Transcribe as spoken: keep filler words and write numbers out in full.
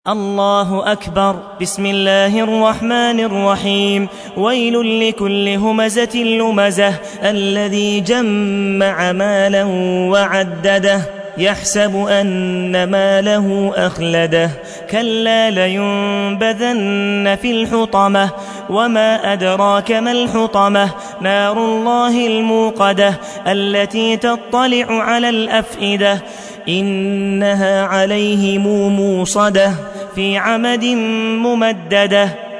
الله أكبر. بسم الله الرحمن الرحيم. ويل لكل همزة لمزة الذي جمع مالا وعدده يحسب أن ماله أخلده كلا لينبذن في الحطمة وما أدراك ما الحطمة نار الله الموقدة التي تطلع على الأفئدة إنها عليهم موصدة في عمد ممددة.